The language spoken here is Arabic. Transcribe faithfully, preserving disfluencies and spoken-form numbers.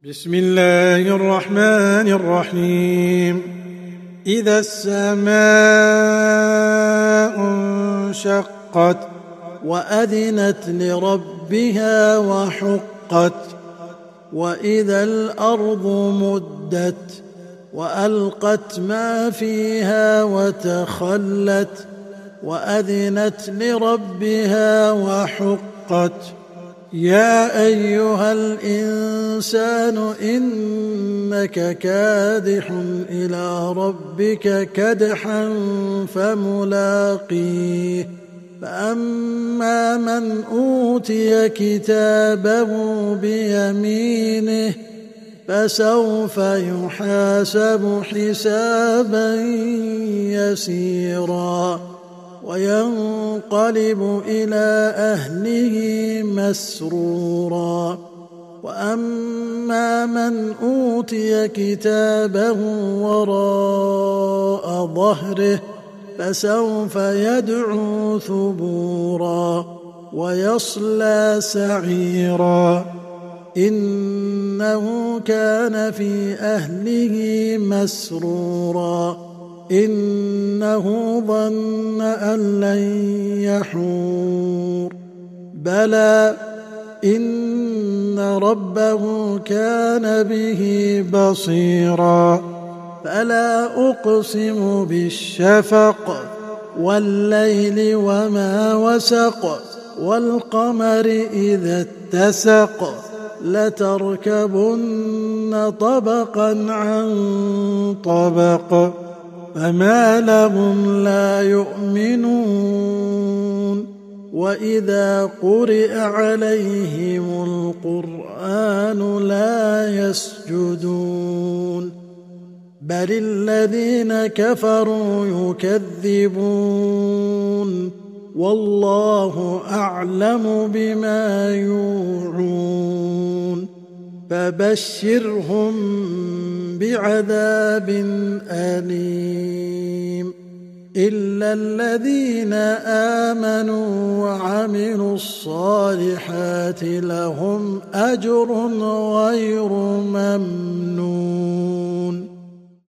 بسم الله الرحمن الرحيم. إذا السماء انشقت وأذنت لربها وحقت وإذا الأرض مدت وألقت ما فيها وتخلت وأذنت لربها وحقت يا أيها الإنسان إنك كادح إلى ربك كدحا فملاقيه فأما من أوتي كتابه بيمينه فسوف يحاسب حسابا يسيرا وينقلب إلى أهله مسرورا وأما من أوتي كتابه وراء ظهره فسوف يدعو ثبورا ويصلى سعيرا إنه كان في أهله مسرورا إنه ظن أن لن يحور بلى إن ربه كان به بصيرا فلا أقسم بالشفق والليل وما وسق والقمر إذا اتسق لتركبن طبقا عن طبق فما لهم لا يؤمنون وإذا قرئ عليهم القرآن لا يسجدون بل الذين كفروا يكذبون والله أعلم بما يوعون فبشرهم بعذاب أليم إلا الذين آمنوا وعملوا الصالحات لهم أجر غير ممنون.